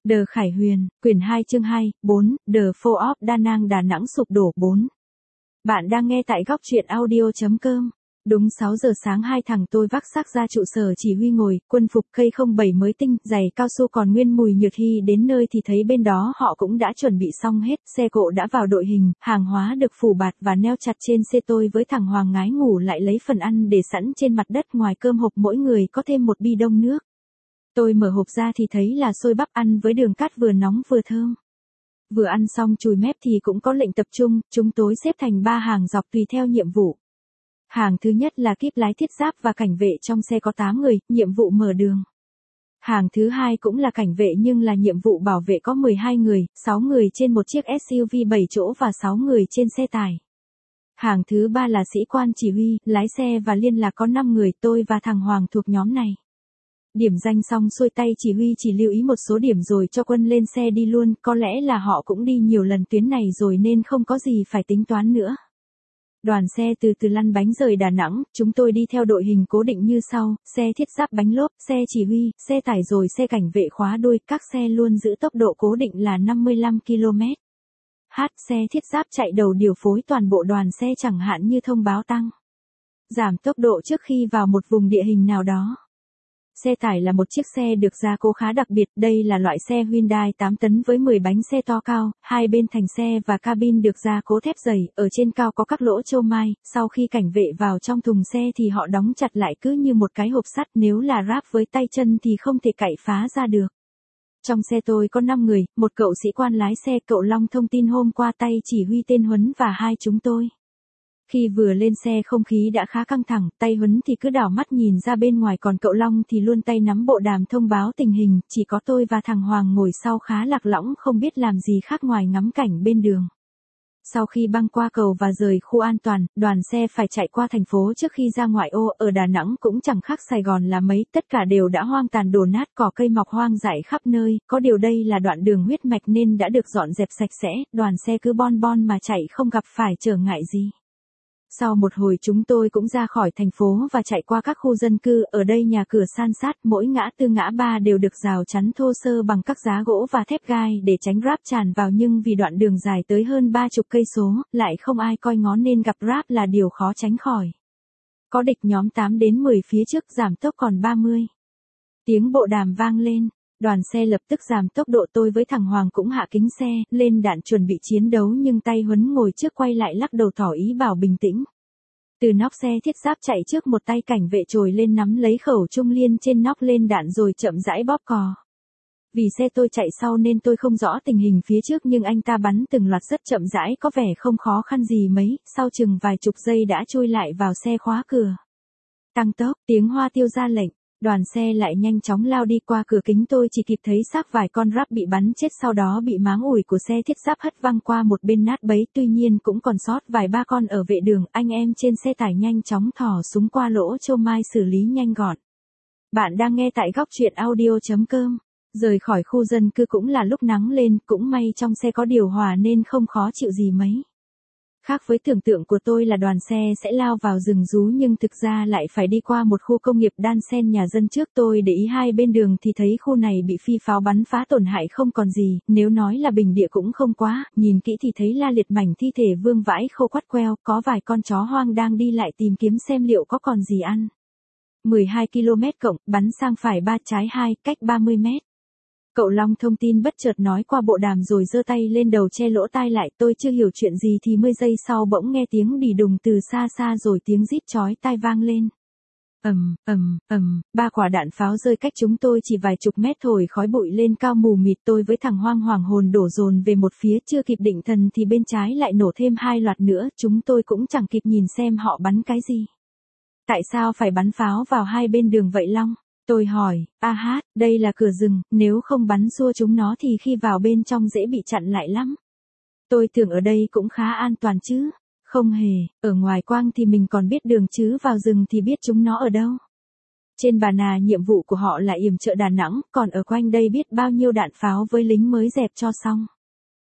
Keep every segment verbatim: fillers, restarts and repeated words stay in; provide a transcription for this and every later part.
Đờ Khải Huyền, quyển hai chương hai, bốn, The Fall of Da Nang Đà Nẵng sụp đổ bốn. Bạn đang nghe tại góc truyện audio chấm com. Đúng sáu giờ sáng hai thằng tôi vác xác ra trụ sở chỉ huy ngồi, quân phục K không bảy mới tinh, giày cao su còn nguyên mùi nhược. Khi đến nơi thì thấy bên đó họ cũng đã chuẩn bị xong hết, xe cộ đã vào đội hình, hàng hóa được phủ bạt và neo chặt trên xe. Tôi với thằng Hoàng ngái ngủ lại lấy phần ăn để sẵn trên mặt đất, ngoài cơm hộp mỗi người có thêm một bi đông nước. Tôi mở hộp ra thì thấy là xôi bắp ăn với đường cát vừa nóng vừa thơm. Vừa ăn xong chùi mép thì cũng có lệnh tập trung, chúng tôi xếp thành ba hàng dọc tùy theo nhiệm vụ. Hàng thứ nhất là kíp lái thiết giáp và cảnh vệ, trong xe có tám người, nhiệm vụ mở đường. Hàng thứ hai cũng là cảnh vệ nhưng là nhiệm vụ bảo vệ, có mười hai người, sáu người trên một chiếc ét u vê bảy chỗ và sáu người trên xe tải. Hàng thứ ba là sĩ quan chỉ huy, lái xe và liên lạc, có năm người, tôi và thằng Hoàng thuộc nhóm này. Điểm danh xong xuôi, tay chỉ huy chỉ lưu ý một số điểm rồi cho quân lên xe đi luôn, có lẽ là họ cũng đi nhiều lần tuyến này rồi nên không có gì phải tính toán nữa. Đoàn xe từ từ lăn bánh rời Đà Nẵng, chúng tôi đi theo đội hình cố định như sau: xe thiết giáp bánh lốp, xe chỉ huy, xe tải rồi xe cảnh vệ khóa đuôi, các xe luôn giữ tốc độ cố định là năm mươi lăm ki lô mét. H, xe thiết giáp chạy đầu điều phối toàn bộ đoàn xe, chẳng hạn như thông báo tăng, giảm tốc độ trước khi vào một vùng địa hình nào đó. Xe tải là một chiếc xe được gia cố khá đặc biệt, đây là loại xe Hyundai tám tấn với mười bánh xe to cao, hai bên thành xe và cabin được gia cố thép dày, ở trên cao có các lỗ châu mai, sau khi cảnh vệ vào trong thùng xe thì họ đóng chặt lại cứ như một cái hộp sắt, nếu là ráp với tay chân thì không thể cạy phá ra được. Trong xe tôi có năm người, một cậu sĩ quan lái xe, cậu Long thông tin hôm qua, tay chỉ huy tên Huấn và hai chúng tôi. Khi vừa lên xe không khí đã khá căng thẳng, tay Huấn thì cứ đảo mắt nhìn ra bên ngoài, còn cậu Long thì luôn tay nắm bộ đàm thông báo tình hình, chỉ có tôi và thằng Hoàng ngồi sau khá lạc lõng, không biết làm gì khác ngoài ngắm cảnh bên đường. Sau khi băng qua cầu và rời khu an toàn, đoàn xe phải chạy qua thành phố trước khi ra ngoại ô. Ở Đà Nẵng cũng chẳng khác Sài Gòn là mấy, tất cả đều đã hoang tàn đổ nát, cỏ cây mọc hoang dại khắp nơi, có điều đây là đoạn đường huyết mạch nên đã được dọn dẹp sạch sẽ, đoàn xe cứ bon bon mà chạy không gặp phải trở ngại gì. Sau một hồi chúng tôi cũng ra khỏi thành phố và chạy qua các khu dân cư, ở đây nhà cửa san sát, mỗi ngã tư ngã ba đều được rào chắn thô sơ bằng các giá gỗ và thép gai để tránh ráp tràn vào, nhưng vì đoạn đường dài tới hơn ba chục cây số, lại không ai coi ngó nên gặp ráp là điều khó tránh khỏi. Có địch nhóm tám đến mười phía trước, giảm tốc còn ba mươi. Tiếng bộ đàm vang lên, đoàn xe lập tức giảm tốc độ, tôi với thằng Hoàng cũng hạ kính xe, lên đạn chuẩn bị chiến đấu, nhưng tay Huấn ngồi trước quay lại lắc đầu tỏ ý bảo bình tĩnh. Từ nóc xe thiết giáp chạy trước, một tay cảnh vệ trồi lên nắm lấy khẩu trung liên trên nóc lên đạn rồi chậm rãi bóp cò. Vì xe tôi chạy sau nên tôi không rõ tình hình phía trước, nhưng anh ta bắn từng loạt rất chậm rãi, có vẻ không khó khăn gì mấy, sau chừng vài chục giây đã chui lại vào xe, khóa cửa. Tăng tốc, tiếng Hoa Tiêu ra lệnh. Đoàn xe lại nhanh chóng lao đi. Qua cửa kính tôi chỉ kịp thấy xác vài con ráp bị bắn chết, sau đó bị máng ủi của xe thiết giáp hất văng qua một bên nát bấy, tuy nhiên cũng còn sót vài ba con ở vệ đường. Anh em trên xe tải nhanh chóng thò súng qua lỗ châu mai xử lý nhanh gọn. Bạn đang nghe tại góc truyện audio chấm com. Rời khỏi khu dân cư cũng là lúc nắng lên, cũng may trong xe có điều hòa nên không khó chịu gì mấy. Khác với tưởng tượng của tôi là đoàn xe sẽ lao vào rừng rú, nhưng thực ra lại phải đi qua một khu công nghiệp đan xen nhà dân trước. Tôi để ý hai bên đường thì thấy khu này bị phi pháo bắn phá tổn hại không còn gì, nếu nói là bình địa cũng không quá, nhìn kỹ thì thấy la liệt mảnh thi thể vương vãi khô quắt queo, có vài con chó hoang đang đi lại tìm kiếm xem liệu có còn gì ăn. mười hai ki lô mét cộng, bắn sang phải ba trái hai, cách ba mươi mét. Cậu Long thông tin bất chợt nói qua bộ đàm rồi giơ tay lên đầu che lỗ tai lại, tôi chưa hiểu chuyện gì thì mười giây sau bỗng nghe tiếng đì đùng từ xa xa rồi tiếng rít chói tai vang lên. Ầm, ầm, ầm, ba quả đạn pháo rơi cách chúng tôi chỉ vài chục mét, thổi khói bụi lên cao mù mịt. Tôi với thằng Hoang hoảng hồn đổ dồn về một phía, chưa kịp định thần thì bên trái lại nổ thêm hai loạt nữa, chúng tôi cũng chẳng kịp nhìn xem họ bắn cái gì. Tại sao phải bắn pháo vào hai bên đường vậy Long? Tôi hỏi. A hát, đây là cửa rừng, nếu không bắn xua chúng nó thì khi vào bên trong dễ bị chặn lại lắm. Tôi tưởng ở đây cũng khá an toàn chứ. Không hề, ở ngoài quang thì mình còn biết đường chứ vào rừng thì biết chúng nó ở đâu. Trên Bà Nà nhiệm vụ của họ là yểm trợ Đà Nẵng, còn ở quanh đây biết bao nhiêu đạn pháo với lính mới dẹp cho xong.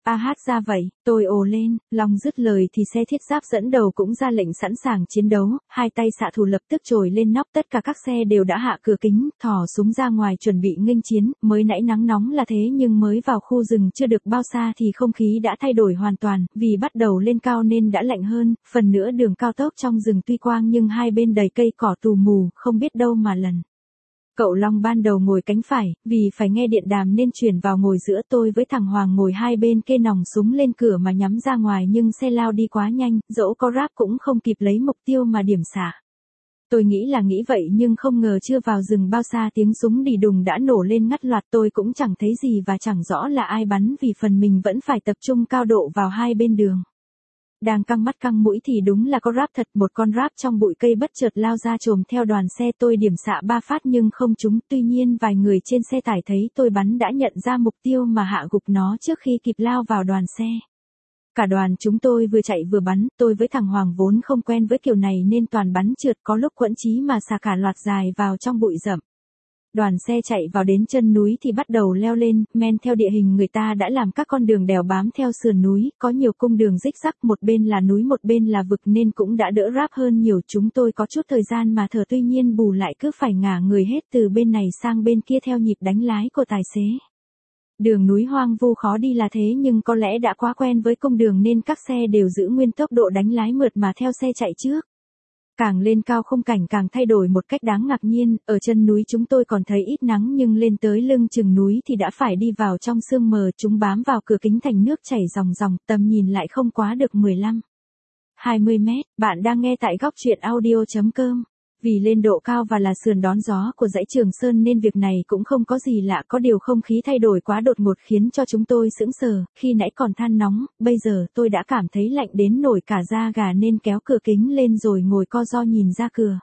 A hát ra vậy, tôi ồ lên, lòng dứt lời thì xe thiết giáp dẫn đầu cũng ra lệnh sẵn sàng chiến đấu, hai tay xạ thủ lập tức trồi lên nóc, tất cả các xe đều đã hạ cửa kính, thò súng ra ngoài chuẩn bị nghênh chiến, mới nãy nắng nóng là thế nhưng mới vào khu rừng chưa được bao xa thì không khí đã thay đổi hoàn toàn, vì bắt đầu lên cao nên đã lạnh hơn, phần nữa đường cao tốc trong rừng tuy quang nhưng hai bên đầy cây cỏ tù mù, không biết đâu mà lần. Cậu Long ban đầu ngồi cánh phải, vì phải nghe điện đàm nên chuyển vào ngồi giữa, tôi với thằng Hoàng ngồi hai bên kê nòng súng lên cửa mà nhắm ra ngoài nhưng xe lao đi quá nhanh, dẫu có ráp cũng không kịp lấy mục tiêu mà điểm xạ. Tôi nghĩ là nghĩ vậy nhưng không ngờ chưa vào rừng bao xa tiếng súng đì đùng đã nổ lên ngắt loạt, tôi cũng chẳng thấy gì và chẳng rõ là ai bắn vì phần mình vẫn phải tập trung cao độ vào hai bên đường. Đang căng mắt căng mũi thì đúng là có ráp thật, một con ráp trong bụi cây bất chợt lao ra chồm theo đoàn xe, tôi điểm xạ ba phát nhưng không trúng, tuy nhiên vài người trên xe tải thấy tôi bắn đã nhận ra mục tiêu mà hạ gục nó trước khi kịp lao vào đoàn xe. Cả đoàn chúng tôi vừa chạy vừa bắn, tôi với thằng Hoàng vốn không quen với kiểu này nên toàn bắn trượt, có lúc quẫn chí mà xà cả loạt dài vào trong bụi rậm. Đoàn xe chạy vào đến chân núi thì bắt đầu leo lên, men theo địa hình người ta đã làm các con đường đèo bám theo sườn núi, có nhiều cung đường rích rắc, một bên là núi một bên là vực nên cũng đã đỡ ráp hơn nhiều. Chúng tôi có chút thời gian mà thở, tuy nhiên bù lại cứ phải ngả người hết từ bên này sang bên kia theo nhịp đánh lái của tài xế. Đường núi hoang vu khó đi là thế nhưng có lẽ đã quá quen với cung đường nên các xe đều giữ nguyên tốc độ đánh lái mượt mà theo xe chạy trước. Càng lên cao khung cảnh càng thay đổi một cách đáng ngạc nhiên, ở chân núi chúng tôi còn thấy ít nắng nhưng lên tới lưng chừng núi thì đã phải đi vào trong sương mờ, chúng bám vào cửa kính thành nước chảy ròng ròng, tầm nhìn lại không quá được mười lăm hai mươi mét. Bạn đang nghe tại góc truyện audio chấm com. Vì lên độ cao và là sườn đón gió của dãy Trường Sơn nên việc này cũng không có gì lạ, có điều không khí thay đổi quá đột ngột khiến cho chúng tôi sững sờ, khi nãy còn than nóng, bây giờ tôi đã cảm thấy lạnh đến nổi cả da gà nên kéo cửa kính lên rồi ngồi co ro nhìn ra cửa.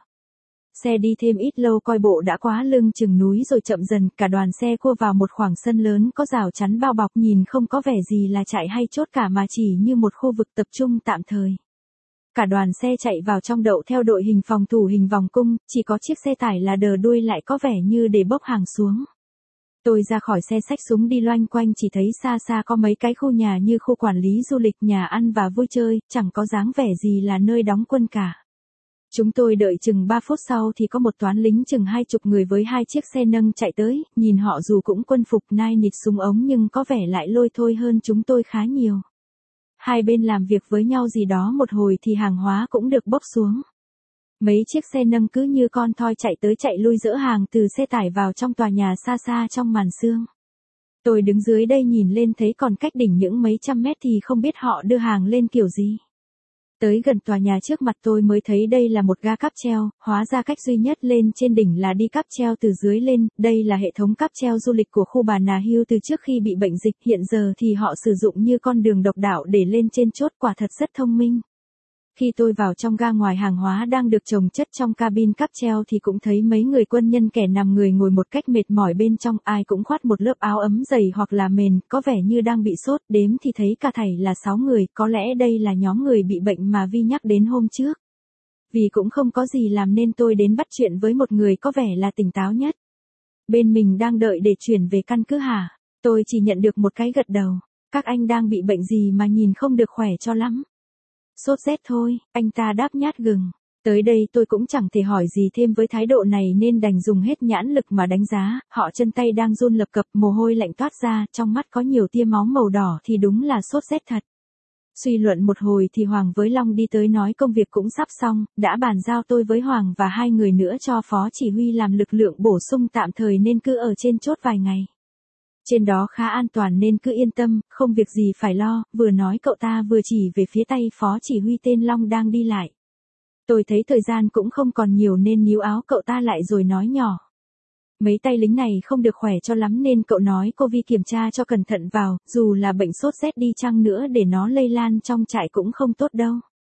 Xe đi thêm ít lâu coi bộ đã quá lưng chừng núi rồi chậm dần, cả đoàn xe cua vào một khoảng sân lớn có rào chắn bao bọc, nhìn không có vẻ gì là trại hay chốt cả mà chỉ như một khu vực tập trung tạm thời. Cả đoàn xe chạy vào trong đậu theo đội hình phòng thủ hình vòng cung, chỉ có chiếc xe tải là đờ đuôi lại có vẻ như để bốc hàng xuống. Tôi ra khỏi xe xách súng đi loanh quanh, chỉ thấy xa xa có mấy cái khu nhà như khu quản lý du lịch, nhà ăn và vui chơi, chẳng có dáng vẻ gì là nơi đóng quân cả. Chúng tôi đợi chừng ba phút sau thì có một toán lính chừng hai chục người với hai chiếc xe nâng chạy tới, nhìn họ dù cũng quân phục nai nịt súng ống nhưng có vẻ lại lôi thôi hơn chúng tôi khá nhiều. Hai bên làm việc với nhau gì đó một hồi thì hàng hóa cũng được bốc xuống. Mấy chiếc xe nâng cứ như con thoi chạy tới chạy lui dỡ hàng từ xe tải vào trong tòa nhà xa xa trong màn sương. Tôi đứng dưới đây nhìn lên thấy còn cách đỉnh những mấy trăm mét thì không biết họ đưa hàng lên kiểu gì. Tới gần tòa nhà trước mặt tôi mới thấy đây là một ga cáp treo, hóa ra cách duy nhất lên trên đỉnh là đi cáp treo từ dưới lên, đây là hệ thống cáp treo du lịch của khu Bà Nà Hills từ trước khi bị bệnh dịch, hiện giờ thì họ sử dụng như con đường độc đạo để lên trên chốt, quả thật rất thông minh. Khi tôi vào trong ga, ngoài hàng hóa đang được chồng chất trong cabin cáp treo thì cũng thấy mấy người quân nhân kẻ nằm người ngồi một cách mệt mỏi bên trong, ai cũng khoác một lớp áo ấm dày hoặc là mền, có vẻ như đang bị sốt, đếm thì thấy cả thảy là sáu người, có lẽ đây là nhóm người bị bệnh mà Vi nhắc đến hôm trước. Vì cũng không có gì làm nên tôi đến bắt chuyện với một người có vẻ là tỉnh táo nhất. Bên mình đang đợi để chuyển về căn cứ hả? Tôi chỉ nhận được một cái gật đầu. Các anh đang bị bệnh gì mà nhìn không được khỏe cho lắm? Sốt rét thôi, anh ta đáp nhát gừng. Tới đây tôi cũng chẳng thể hỏi gì thêm với thái độ này nên đành dùng hết nhãn lực mà đánh giá, họ chân tay đang run lập cập, mồ hôi lạnh toát ra, trong mắt có nhiều tia máu màu đỏ thì đúng là sốt rét thật. Suy luận một hồi thì Hoàng với Long đi tới nói công việc cũng sắp xong, đã bàn giao tôi với Hoàng và hai người nữa cho phó chỉ huy làm lực lượng bổ sung tạm thời nên cứ ở trên chốt vài ngày. Trên đó khá an toàn nên cứ yên tâm, không việc gì phải lo, vừa nói cậu ta vừa chỉ về phía tay phó chỉ huy tên Long đang đi lại. Tôi thấy thời gian cũng không còn nhiều nên níu áo cậu ta lại rồi nói nhỏ. Mấy tay lính này không được khỏe cho lắm nên cậu nói cô Vi kiểm tra cho cẩn thận vào, dù là bệnh sốt rét đi chăng nữa để nó lây lan trong trại cũng không tốt đâu.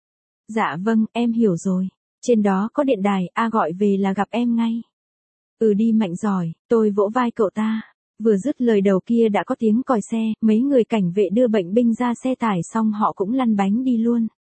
Dạ vâng, em hiểu rồi. Trên đó có điện đài, a gọi về là gặp em ngay. Ừ đi Mạnh giỏi, tôi vỗ vai cậu ta. Vừa dứt lời đầu kia đã có tiếng còi xe, mấy người cảnh vệ đưa bệnh binh ra xe tải xong họ cũng lăn bánh đi luôn.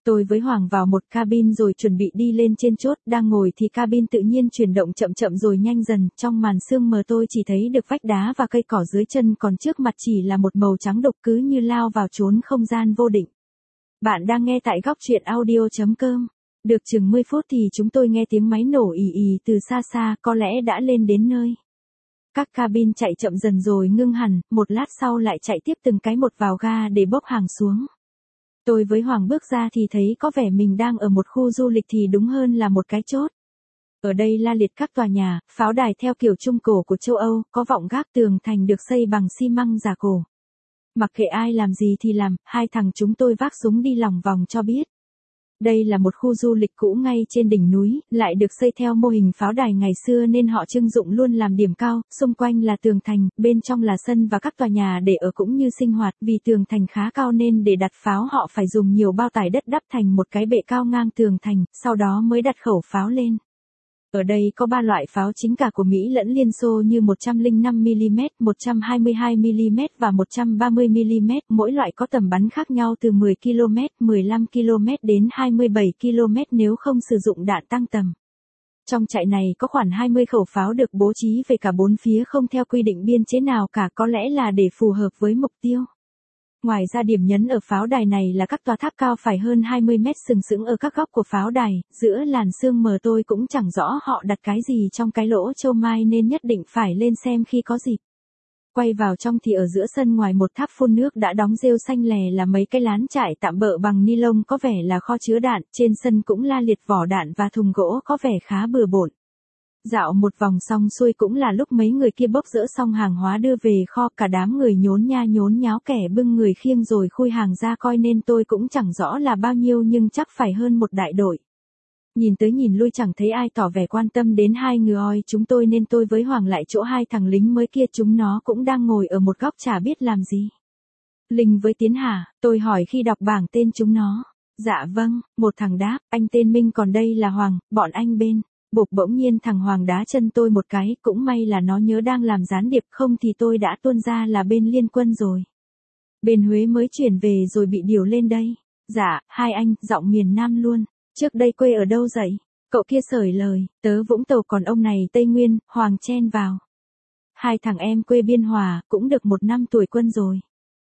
Tôi với Hoàng vào một cabin rồi chuẩn bị đi lên trên chốt, đang ngồi thì cabin tự nhiên chuyển động chậm chậm rồi nhanh dần, trong màn sương mờ tôi chỉ thấy được vách đá và cây cỏ dưới chân, còn trước mặt chỉ là một màu trắng đục cứ như lao vào chốn không gian vô định. Bạn đang nghe tại góc truyện audio.com. Được chừng mười phút thì chúng tôi nghe tiếng máy nổ ì ì từ xa xa, có lẽ đã lên đến nơi. Các cabin chạy chậm dần rồi ngưng hẳn, một lát sau lại chạy tiếp từng cái một vào ga để bốc hàng xuống. Tôi với Hoàng bước ra thì thấy có vẻ mình đang ở một khu du lịch thì đúng hơn là một cái chốt. Ở đây la liệt các tòa nhà, pháo đài theo kiểu Trung Cổ của châu Âu, có vọng gác, tường thành được xây bằng xi măng giả cổ. Mặc kệ ai làm gì thì làm, hai thằng chúng tôi vác súng đi lòng vòng cho biết. Đây là một khu du lịch cũ ngay trên đỉnh núi, lại được xây theo mô hình pháo đài ngày xưa nên họ trưng dụng luôn làm điểm cao, xung quanh là tường thành, bên trong là sân và các tòa nhà để ở cũng như sinh hoạt, vì tường thành khá cao nên để đặt pháo họ phải dùng nhiều bao tải đất đắp thành một cái bệ cao ngang tường thành, sau đó mới đặt khẩu pháo lên. Ở đây có ba loại pháo chính cả của Mỹ lẫn Liên Xô như một trăm lẻ năm mi-li-mét, một trăm hai mươi hai mi-li-mét và một trăm ba mươi mi-li-mét, mỗi loại có tầm bắn khác nhau từ mười ki lô mét, mười lăm ki lô mét đến hai mươi bảy ki lô mét nếu không sử dụng đạn tăng tầm. Trong trại này có khoảng hai mươi khẩu pháo được bố trí về cả bốn phía không theo quy định biên chế nào cả, có lẽ là để phù hợp với mục tiêu. Ngoài ra điểm nhấn ở pháo đài này là các tòa tháp cao phải hơn hai mươi mét sừng sững ở các góc của pháo đài, giữa làn sương mờ tôi cũng chẳng rõ họ đặt cái gì trong cái lỗ châu mai nên nhất định phải lên xem khi có dịp. Quay vào trong thì ở giữa sân ngoài một tháp phun nước đã đóng rêu xanh lè là mấy cái lán trại tạm bợ bằng ni lông có vẻ là kho chứa đạn, trên sân cũng la liệt vỏ đạn và thùng gỗ có vẻ khá bừa bộn. Dạo một vòng xong xuôi cũng là lúc mấy người kia bốc dỡ xong hàng hóa đưa về kho, cả đám người nhốn nha nhốn nháo, kẻ bưng người khiêng rồi khui hàng ra coi nên tôi cũng chẳng rõ là bao nhiêu nhưng chắc phải hơn một đại đội. Nhìn tới nhìn lui chẳng thấy ai tỏ vẻ quan tâm đến hai người oi chúng tôi nên tôi với Hoàng lại chỗ hai thằng lính mới kia, chúng nó cũng đang ngồi ở một góc chả biết làm gì. Linh với Tiến hả? Tôi hỏi khi đọc bảng tên chúng nó. Dạ vâng, một thằng đáp, anh tên Minh còn đây là Hoàng, bọn anh bên. Bộp bỗng nhiên thằng Hoàng đá chân tôi một cái, cũng may là nó nhớ đang làm gián điệp, không thì tôi đã tuôn ra là bên Liên Quân rồi. Bên Huế mới chuyển về rồi bị điều lên đây. Dạ, hai anh, giọng miền Nam luôn. Trước đây quê ở đâu dậy? Cậu kia sởi lời, tớ Vũng Tàu còn ông này Tây Nguyên, Hoàng chen vào. Hai thằng em quê Biên Hòa, cũng được một năm tuổi quân rồi.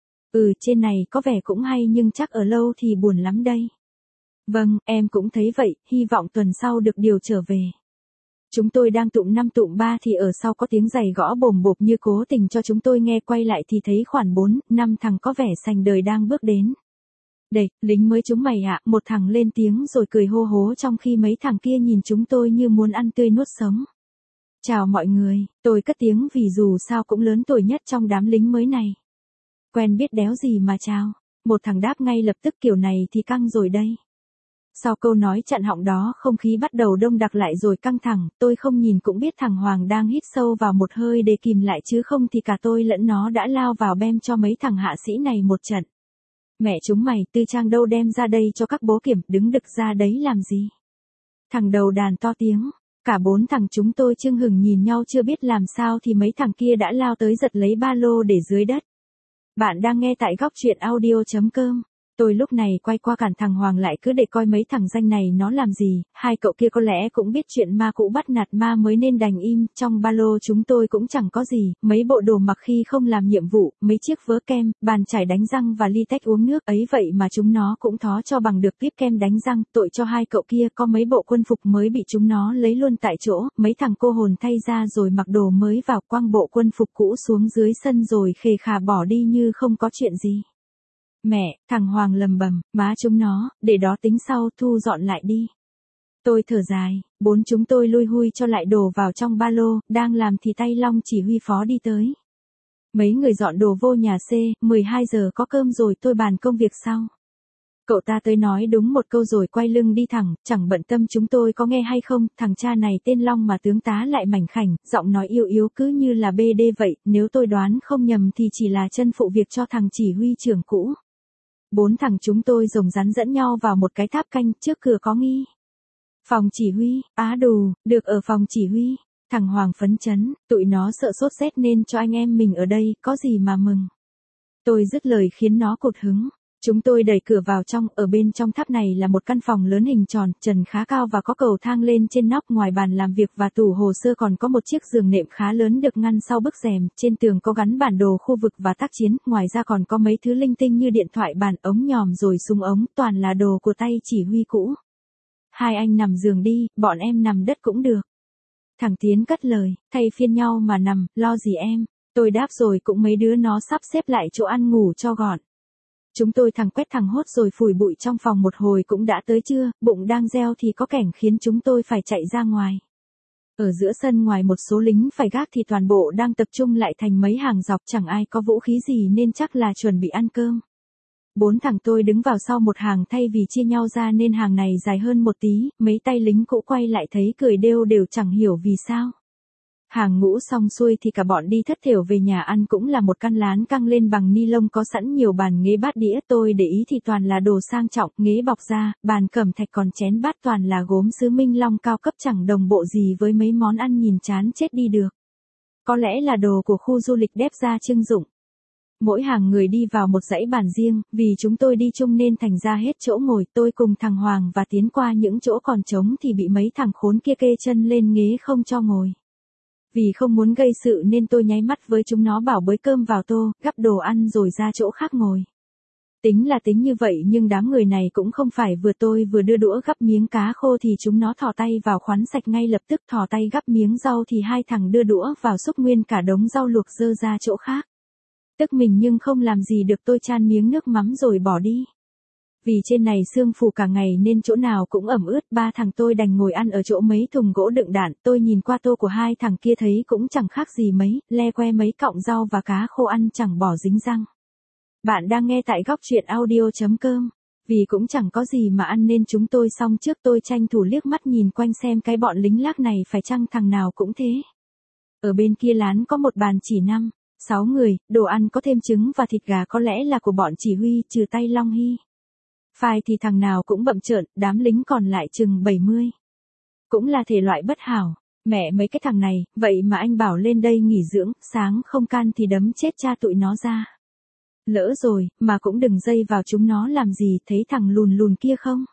Ừ, trên này có vẻ cũng hay nhưng chắc ở lâu thì buồn lắm đây. Vâng, em cũng thấy vậy, hy vọng tuần sau được điều trở về. Chúng tôi đang tụm năm tụm ba thì ở sau có tiếng giày gõ bồm bộp như cố tình cho chúng tôi nghe, quay lại thì thấy khoảng bốn, năm thằng có vẻ sành đời đang bước đến. Đây, lính mới chúng mày ạ, một thằng lên tiếng rồi cười hô hố trong khi mấy thằng kia nhìn chúng tôi như muốn ăn tươi nuốt sống. Chào mọi người, tôi cất tiếng vì dù sao cũng lớn tuổi nhất trong đám lính mới này. Quen biết đéo gì mà chào. Một thằng đáp ngay lập tức, kiểu này thì căng rồi đây. Sau câu nói chặn họng đó không khí bắt đầu đông đặc lại rồi căng thẳng, tôi không nhìn cũng biết thằng Hoàng đang hít sâu vào một hơi để kìm lại chứ không thì cả tôi lẫn nó đã lao vào bem cho mấy thằng hạ sĩ này một trận. Mẹ chúng mày, Tư Trang đâu đem ra đây cho các bố kiểm, đứng đực ra đấy làm gì? Thằng đầu đàn to tiếng, cả bốn thằng chúng tôi chưng hửng nhìn nhau chưa biết làm sao thì mấy thằng kia đã lao tới giật lấy ba lô để dưới đất. Bạn đang nghe tại góc truyện audio.com. Tôi lúc này quay qua cản thằng Hoàng lại cứ để coi mấy thằng danh này nó làm gì, hai cậu kia có lẽ cũng biết chuyện ma cũ bắt nạt ma mới nên đành im, trong ba lô chúng tôi cũng chẳng có gì, mấy bộ đồ mặc khi không làm nhiệm vụ, mấy chiếc vớ kem, bàn chải đánh răng và ly tách uống nước, ấy vậy mà chúng nó cũng thó cho bằng được tiếp kem đánh răng, tội cho hai cậu kia, có mấy bộ quân phục mới bị chúng nó lấy luôn tại chỗ, mấy thằng cô hồn thay ra rồi mặc đồ mới vào, quăng bộ quân phục cũ xuống dưới sân rồi khề khà bỏ đi như không có chuyện gì. Mẹ, thằng Hoàng lầm bầm, má chúng nó, để đó tính sau, thu dọn lại đi. Tôi thở dài, bốn chúng tôi lui hui cho lại đồ vào trong ba lô, đang làm thì tay Long chỉ huy phó đi tới. Mấy người dọn đồ vô nhà C, mười hai giờ có cơm rồi, tôi bàn công việc sau. Cậu ta tới nói đúng một câu rồi quay lưng đi thẳng, chẳng bận tâm chúng tôi có nghe hay không, thằng cha này tên Long mà tướng tá lại mảnh khảnh, giọng nói yếu yếu cứ như là bê đê vậy, nếu tôi đoán không nhầm thì chỉ là chân phụ việc cho thằng chỉ huy trưởng cũ. Bốn thằng chúng tôi rồng rắn dẫn nhau vào một cái tháp canh, trước cửa có nghi. Phòng chỉ huy, á đù, được ở phòng chỉ huy. Thằng Hoàng phấn chấn, tụi nó sợ sốt rét nên cho anh em mình ở đây, có gì mà mừng. Tôi dứt lời khiến nó cụt hứng. Chúng tôi đẩy cửa vào trong, ở bên trong tháp này là một căn phòng lớn hình tròn, trần khá cao và có cầu thang lên trên nóc, ngoài bàn làm việc và tủ hồ sơ còn có một chiếc giường nệm khá lớn được ngăn sau bức rèm, trên tường có gắn bản đồ khu vực và tác chiến, ngoài ra còn có mấy thứ linh tinh như điện thoại bàn, ống nhòm rồi súng ống, toàn là đồ của tay chỉ huy cũ. Hai anh nằm giường đi, bọn em nằm đất cũng được. Thằng Tiến cất lời, thay phiên nhau mà nằm, lo gì em, tôi đáp rồi cũng mấy đứa nó sắp xếp lại chỗ ăn ngủ cho gọn. Chúng tôi thằng quét thằng hốt rồi phủi bụi trong phòng một hồi cũng đã tới trưa, bụng đang reo thì có cảnh khiến chúng tôi phải chạy ra ngoài. Ở giữa sân ngoài một số lính phải gác thì toàn bộ đang tập trung lại thành mấy hàng dọc, chẳng ai có vũ khí gì nên chắc là chuẩn bị ăn cơm. Bốn thằng tôi đứng vào sau một hàng thay vì chia nhau ra nên hàng này dài hơn một tí, mấy tay lính cũ quay lại thấy cười đều đều chẳng hiểu vì sao. Hàng ngũ xong xuôi thì cả bọn đi thất thểu về nhà ăn, cũng là một căn lán căng lên bằng ni lông có sẵn nhiều bàn ghế bát đĩa, tôi để ý thì toàn là đồ sang trọng, ghế bọc da, bàn cẩm thạch còn chén bát toàn là gốm sứ Minh Long cao cấp chẳng đồng bộ gì với mấy món ăn nhìn chán chết đi được. Có lẽ là đồ của khu du lịch đép ra trưng dụng. Mỗi hàng người đi vào một dãy bàn riêng, vì chúng tôi đi chung nên thành ra hết chỗ ngồi, tôi cùng thằng Hoàng và tiến qua những chỗ còn trống thì bị mấy thằng khốn kia kê chân lên ghế không cho ngồi. Vì không muốn gây sự nên tôi nháy mắt với chúng nó bảo bới cơm vào tô, gắp đồ ăn rồi ra chỗ khác ngồi. Tính là tính như vậy nhưng đám người này cũng không phải vừa tôi vừa đưa đũa gắp miếng cá khô thì chúng nó thò tay vào khoắn sạch ngay lập tức, thò tay gắp miếng rau thì hai thằng đưa đũa vào xúc nguyên cả đống rau luộc dơ ra chỗ khác. Tức mình nhưng không làm gì được, tôi chan miếng nước mắm rồi bỏ đi. Vì trên này sương phủ cả ngày nên chỗ nào cũng ẩm ướt, ba thằng tôi đành ngồi ăn ở chỗ mấy thùng gỗ đựng đạn, tôi nhìn qua tô của hai thằng kia thấy cũng chẳng khác gì mấy, le que mấy cọng rau và cá khô ăn chẳng bỏ dính răng. Bạn đang nghe tại góc truyện audio chấm com. Vì cũng chẳng có gì mà ăn nên chúng tôi xong trước, tôi tranh thủ liếc mắt nhìn quanh xem cái bọn lính lác này phải chăng thằng nào cũng thế. Ở bên kia lán có một bàn chỉ năm, sáu người, đồ ăn có thêm trứng và thịt gà có lẽ là của bọn chỉ huy trừ tay Long Hy. Phai thì thằng nào cũng bậm trợn, đám lính còn lại chừng bảy mươi. Cũng là thể loại bất hảo, mẹ mấy cái thằng này, vậy mà anh bảo lên đây nghỉ dưỡng, sáng không can thì đấm chết cha tụi nó ra. Lỡ rồi, mà cũng đừng dây vào chúng nó làm gì, thấy thằng lùn lùn kia không?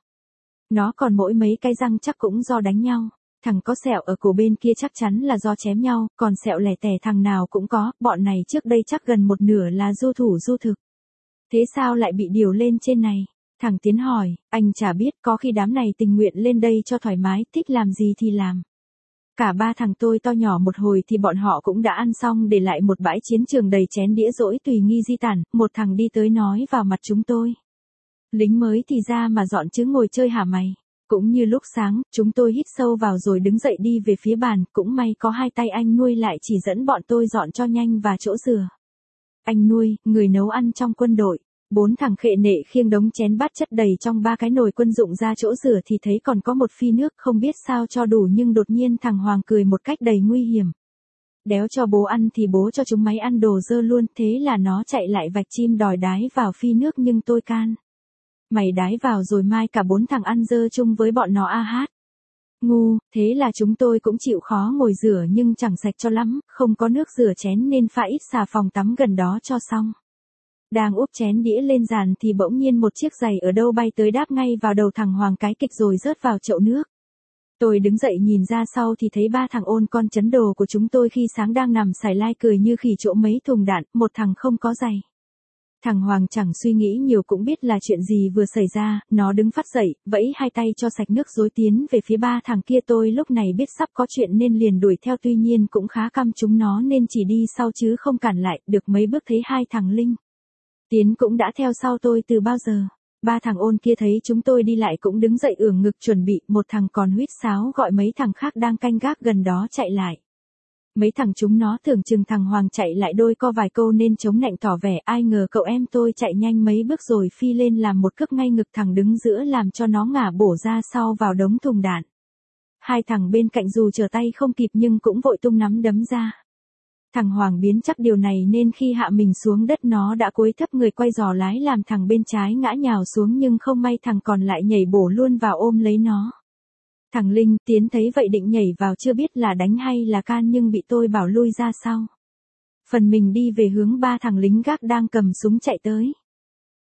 Nó còn mỗi mấy cái răng chắc cũng do đánh nhau, thằng có sẹo ở cổ bên kia chắc chắn là do chém nhau, còn sẹo lẻ tẻ thằng nào cũng có, bọn này trước đây chắc gần một nửa là du thủ du thực. Thế sao lại bị điều lên trên này? Thằng Tiến hỏi, anh chả biết, có khi đám này tình nguyện lên đây cho thoải mái, thích làm gì thì làm. Cả ba thằng tôi to nhỏ một hồi thì bọn họ cũng đã ăn xong, để lại một bãi chiến trường đầy chén đĩa dỗi tùy nghi di tản, một thằng đi tới nói vào mặt chúng tôi. Lính mới thì ra mà dọn chứ ngồi chơi hả mày? Cũng như lúc sáng, chúng tôi hít sâu vào rồi đứng dậy đi về phía bàn, cũng may có hai tay anh nuôi lại chỉ dẫn bọn tôi dọn cho nhanh và chỗ rửa. Anh nuôi, người nấu ăn trong quân đội. Bốn thằng khệ nệ khiêng đống chén bát chất đầy trong ba cái nồi quân dụng ra chỗ rửa thì thấy còn có một phi nước, không biết sao cho đủ nhưng đột nhiên thằng Hoàng cười một cách đầy nguy hiểm. Đéo cho bố ăn thì bố cho chúng máy ăn đồ dơ luôn, thế là nó chạy lại vạch chim đòi đái vào phi nước nhưng tôi can. Mày đái vào rồi mai cả bốn thằng ăn dơ chung với bọn nó a hát. Ngu, thế là chúng tôi cũng chịu khó ngồi rửa nhưng chẳng sạch cho lắm, không có nước rửa chén nên pha ít xà phòng tắm gần đó cho xong. Đang úp chén đĩa lên giàn thì bỗng nhiên một chiếc giày ở đâu bay tới đáp ngay vào đầu thằng Hoàng cái kịch rồi rớt vào chậu nước. Tôi đứng dậy nhìn ra sau thì thấy ba thằng ôn con chấn đồ của chúng tôi khi sáng đang nằm xài lai cười như khỉ chỗ mấy thùng đạn, một thằng không có giày. Thằng Hoàng chẳng suy nghĩ nhiều cũng biết là chuyện gì vừa xảy ra, nó đứng phắt dậy, vẫy hai tay cho sạch nước rồi tiến về phía ba thằng kia. Tôi lúc này biết sắp có chuyện nên liền đuổi theo, tuy nhiên cũng khá căm chúng nó nên chỉ đi sau chứ không cản lại, được mấy bước thấy hai thằng Linh Tiến cũng đã theo sau tôi từ bao giờ. Ba thằng ôn kia thấy chúng tôi đi lại cũng đứng dậy ưỡn ngực chuẩn bị, một thằng còn huýt sáo gọi mấy thằng khác đang canh gác gần đó chạy lại. Mấy thằng chúng nó tưởng chừng thằng Hoàng chạy lại đôi co vài câu nên chống nạnh tỏ vẻ, ai ngờ cậu em tôi chạy nhanh mấy bước rồi phi lên làm một cước ngay ngực thằng đứng giữa làm cho nó ngả bổ ra sau vào đống thùng đạn. Hai thằng bên cạnh dù trở tay không kịp nhưng cũng vội tung nắm đấm ra. Thằng Hoàng biến chắc điều này nên khi hạ mình xuống đất nó đã cúi thấp người quay giò lái làm thằng bên trái ngã nhào xuống nhưng không may thằng còn lại nhảy bổ luôn vào ôm lấy nó. Thằng Linh Tiến thấy vậy định nhảy vào chưa biết là đánh hay là can nhưng bị tôi bảo lui ra sau. Phần mình đi về hướng ba thằng lính gác đang cầm súng chạy tới.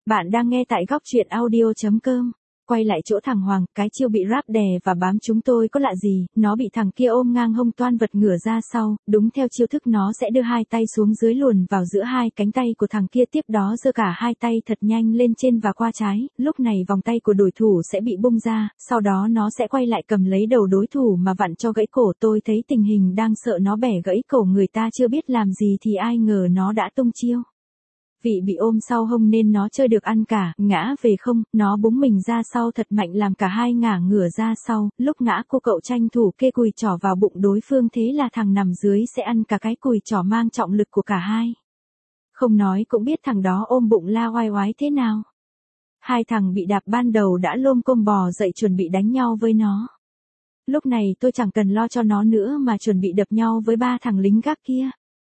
Bạn đang nghe tại góc truyện audio.com. Quay lại chỗ thằng Hoàng, cái chiêu bị ráp đè và bám chúng tôi có lạ gì, nó bị thằng kia ôm ngang hông toan vật ngửa ra sau, đúng theo chiêu thức nó sẽ đưa hai tay xuống dưới luồn vào giữa hai cánh tay của thằng kia, tiếp đó giơ cả hai tay thật nhanh lên trên và qua trái, lúc này vòng tay của đối thủ sẽ bị bung ra, sau đó nó sẽ quay lại cầm lấy đầu đối thủ mà vặn cho gãy cổ. Tôi thấy tình hình đang sợ nó bẻ gãy cổ người ta chưa biết làm gì thì ai ngờ nó đã tung chiêu. Vị bị ôm sau hông nên nó chơi được ăn cả, ngã về không, nó búng mình ra sau thật mạnh làm cả hai ngả ngửa ra sau, lúc ngã cô cậu tranh thủ kê cùi chỏ vào bụng đối phương, thế là thằng nằm dưới sẽ ăn cả cái cùi chỏ mang trọng lực của cả hai. Không nói cũng biết thằng đó ôm bụng la oai oái thế nào. Hai thằng bị đạp ban đầu đã lôm côm bò dậy chuẩn bị đánh nhau với nó. Lúc này tôi chẳng cần lo cho nó nữa mà chuẩn bị đập nhau với ba thằng lính gác kia.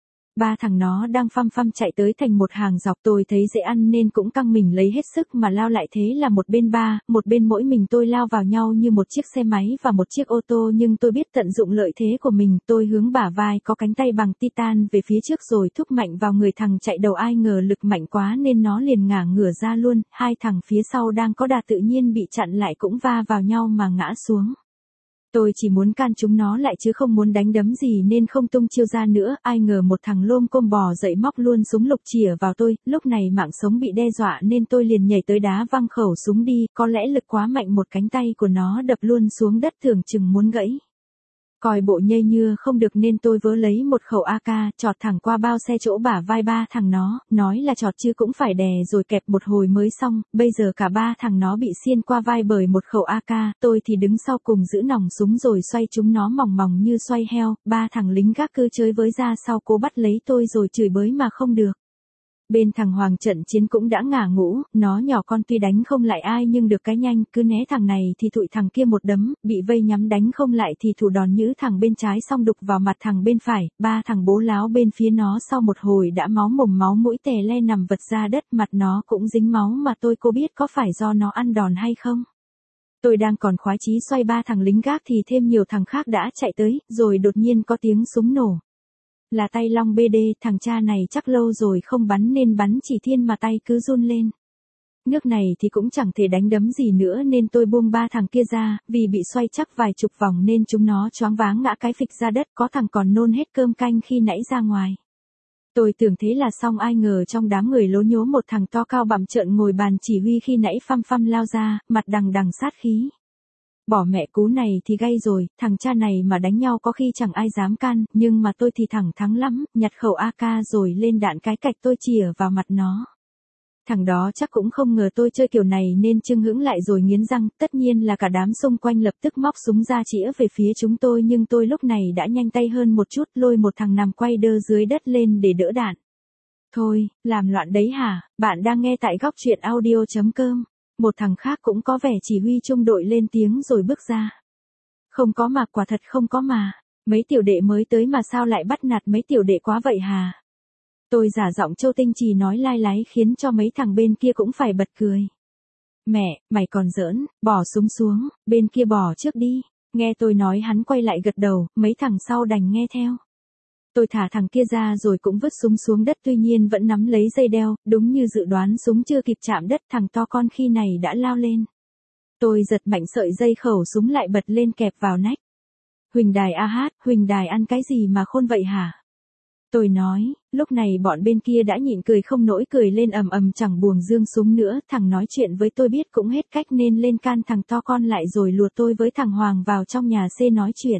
Ba thằng nó đang phăm phăm chạy tới thành một hàng dọc, tôi thấy dễ ăn nên cũng căng mình lấy hết sức mà lao lại, thế là một bên ba, một bên mỗi mình tôi lao vào nhau như một chiếc xe máy và một chiếc ô tô, nhưng tôi biết tận dụng lợi thế của mình, tôi hướng bả vai có cánh tay bằng titan về phía trước rồi thúc mạnh vào người thằng chạy đầu, ai ngờ lực mạnh quá nên nó liền ngả ngửa ra luôn, hai thằng phía sau đang có đà tự nhiên bị chặn lại cũng va vào nhau mà ngã xuống. Tôi chỉ muốn can chúng nó lại chứ không muốn đánh đấm gì nên không tung chiêu ra nữa, ai ngờ một thằng lôm côm bò dậy móc luôn súng lục chĩa vào tôi, lúc này mạng sống bị đe dọa nên tôi liền nhảy tới đá văng khẩu súng đi, có lẽ lực quá mạnh một cánh tay của nó đập luôn xuống đất tưởng chừng muốn gãy. Coi bộ nhây nhưa không được nên tôi vớ lấy một khẩu a ca, chọt thẳng qua bao xe chỗ bả vai ba thằng nó, nói là chọt chứ cũng phải đè rồi kẹp một hồi mới xong, bây giờ cả ba thằng nó bị xiên qua vai bởi một khẩu a ca, tôi thì đứng sau cùng giữ nòng súng rồi xoay chúng nó mòng mòng như xoay heo, ba thằng lính gác cứ chơi với ra sau cố bắt lấy tôi rồi chửi bới mà không được. Bên thằng Hoàng trận chiến cũng đã ngả ngũ, nó nhỏ con tuy đánh không lại ai nhưng được cái nhanh, cứ né thằng này thì thụi thằng kia một đấm, bị vây nhắm đánh không lại thì thủ đòn nhữ thằng bên trái xong đục vào mặt thằng bên phải, ba thằng bố láo bên phía nó sau một hồi đã máu mồm máu mũi tè le nằm vật ra đất, mặt nó cũng dính máu mà tôi cô biết có phải do nó ăn đòn hay không. Tôi đang còn khoái chí xoay ba thằng lính gác thì thêm nhiều thằng khác đã chạy tới, rồi đột nhiên có tiếng súng nổ. Là tay Long bê đê, thằng cha này chắc lâu rồi không bắn nên bắn chỉ thiên mà tay cứ run lên. Nước này thì cũng chẳng thể đánh đấm gì nữa nên tôi buông ba thằng kia ra, vì bị xoay chắc vài chục vòng nên chúng nó choáng váng ngã cái phịch ra đất, có thằng còn nôn hết cơm canh khi nãy ra ngoài. Tôi tưởng thế là xong, ai ngờ trong đám người lố nhố một thằng to cao bặm trợn ngồi bàn chỉ huy khi nãy phăm phăm lao ra, mặt đằng đằng sát khí. Bỏ mẹ cú này thì gay rồi, thằng cha này mà đánh nhau có khi chẳng ai dám can, nhưng mà tôi thì thẳng thắng lắm, nhặt khẩu a ca rồi lên đạn cái cạch tôi chìa vào mặt nó. Thằng đó chắc cũng không ngờ tôi chơi kiểu này nên chưng hững lại rồi nghiến răng, tất nhiên là cả đám xung quanh lập tức móc súng ra chĩa về phía chúng tôi, nhưng tôi lúc này đã nhanh tay hơn một chút, lôi một thằng nằm quay đơ dưới đất lên để đỡ đạn. Thôi, làm loạn đấy hả? Bạn đang nghe tại góc truyện audio.com. Một thằng khác cũng có vẻ chỉ huy trung đội lên tiếng rồi bước ra. Không có mà, quả thật không có mà. Mấy tiểu đệ mới tới mà sao lại bắt nạt mấy tiểu đệ quá vậy hà? Tôi giả giọng Châu Tinh Trì nói lai lái khiến cho mấy thằng bên kia cũng phải bật cười. Mẹ, mày còn giỡn, bỏ súng xuống, bên kia bỏ trước đi. Nghe tôi nói hắn quay lại gật đầu, mấy thằng sau đành nghe theo. Tôi thả thằng kia ra rồi cũng vứt súng xuống đất, tuy nhiên vẫn nắm lấy dây đeo, đúng như dự đoán súng chưa kịp chạm đất thằng to con khi này đã lao lên. Tôi giật mạnh sợi dây khẩu súng lại bật lên kẹp vào nách. Huỳnh Đài a hát, Huỳnh Đài ăn cái gì mà khôn vậy hả? Tôi nói, lúc này bọn bên kia đã nhịn cười không nổi cười lên ầm ầm chẳng buồng dương súng nữa, thằng nói chuyện với tôi biết cũng hết cách nên lên can thằng to con lại rồi lùa tôi với thằng Hoàng vào trong nhà C nói chuyện.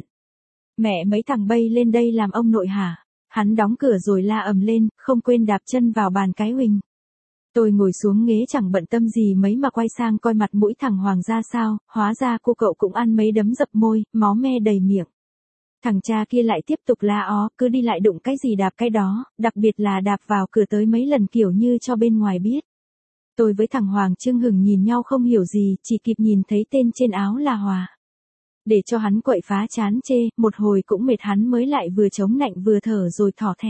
Mẹ mấy thằng bay lên đây làm ông nội hả? Hắn đóng cửa rồi la ầm lên, không quên đạp chân vào bàn cái Huỳnh. Tôi ngồi xuống ghế chẳng bận tâm gì mấy mà quay sang coi mặt mũi thằng Hoàng ra sao, hóa ra cô cậu cũng ăn mấy đấm dập môi, máu me đầy miệng. Thằng cha kia lại tiếp tục la ó, cứ đi lại đụng cái gì đạp cái đó, đặc biệt là đạp vào cửa tới mấy lần kiểu như cho bên ngoài biết. Tôi với thằng Hoàng chưng hửng nhìn nhau không hiểu gì, chỉ kịp nhìn thấy tên trên áo là Hòa. Để cho hắn quậy phá chán chê, một hồi cũng mệt hắn mới lại vừa chống nạnh vừa thở rồi thỏ thẻ.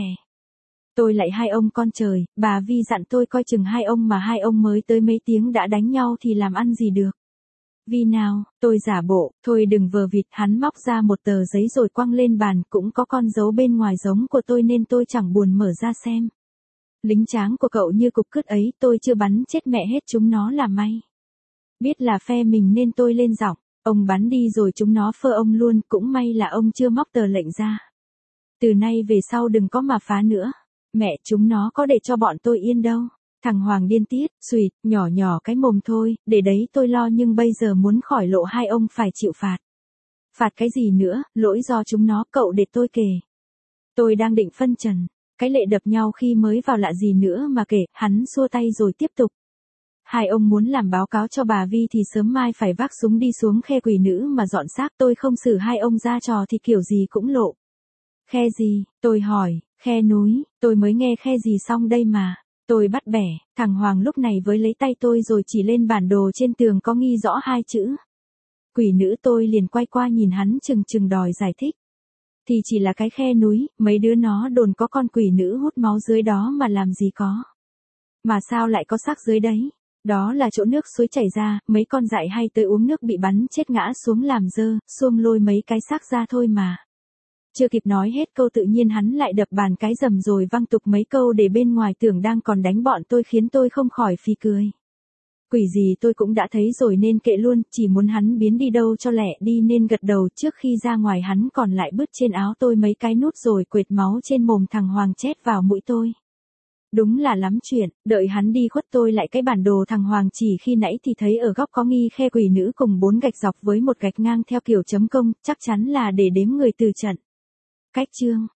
Tôi lại hai ông con trời, bà Vi dặn tôi coi chừng hai ông mà hai ông mới tới mấy tiếng đã đánh nhau thì làm ăn gì được. Vi nào, tôi giả bộ, thôi đừng vờ vịt, hắn móc ra một tờ giấy rồi quăng lên bàn, cũng có con dấu bên ngoài giống của tôi nên tôi chẳng buồn mở ra xem. Lính tráng của cậu như cục cứt ấy, tôi chưa bắn chết mẹ hết chúng nó là may. Biết là phe mình nên tôi lên giọng, ông bắn đi rồi chúng nó phơ ông luôn, cũng may là ông chưa móc tờ lệnh ra. Từ nay về sau đừng có mà phá nữa. Mẹ chúng nó có để cho bọn tôi yên đâu. Thằng Hoàng điên tiết, xùyt, nhỏ nhỏ cái mồm thôi, để đấy tôi lo, nhưng bây giờ muốn khỏi lộ hai ông phải chịu phạt. Phạt cái gì nữa, lỗi do chúng nó, cậu để tôi kể. Tôi đang định phân trần, cái lệ đập nhau khi mới vào lạ gì nữa mà kể, hắn xua tay rồi tiếp tục. Hai ông muốn làm báo cáo cho bà Vi thì sớm mai phải vác súng đi xuống khe quỷ nữ mà dọn xác, tôi không xử hai ông ra trò thì kiểu gì cũng lộ. Khe gì, tôi hỏi, khe núi, tôi mới nghe khe gì xong đây mà. Tôi bắt bẻ, thằng Hoàng lúc này với lấy tay tôi rồi chỉ lên bản đồ trên tường có ghi rõ hai chữ. Quỷ nữ. Tôi liền quay qua nhìn hắn chừng chừng đòi giải thích. Thì chỉ là cái khe núi, mấy đứa nó đồn có con quỷ nữ hút máu dưới đó mà làm gì có. Mà sao lại có xác dưới đấy? Đó là chỗ nước suối chảy ra, mấy con dại hay tới uống nước bị bắn chết ngã xuống làm dơ, xuông lôi mấy cái xác ra thôi mà. Chưa kịp nói hết câu tự nhiên hắn lại đập bàn cái rầm rồi văng tục mấy câu để bên ngoài tưởng đang còn đánh bọn tôi, khiến tôi không khỏi phì cười. Quỷ gì tôi cũng đã thấy rồi nên kệ luôn, chỉ muốn hắn biến đi đâu cho lẹ đi nên gật đầu. Trước khi ra ngoài hắn còn lại bứt trên áo tôi mấy cái nút rồi quệt máu trên mồm thằng Hoàng chét vào mũi tôi. Đúng là lắm chuyện, đợi hắn đi khuất tôi lại cái bản đồ thằng Hoàng chỉ khi nãy thì thấy ở góc có ghi khe quỷ nữ cùng bốn gạch dọc với một gạch ngang theo kiểu chấm công, chắc chắn là để đếm người từ trận. Cách chương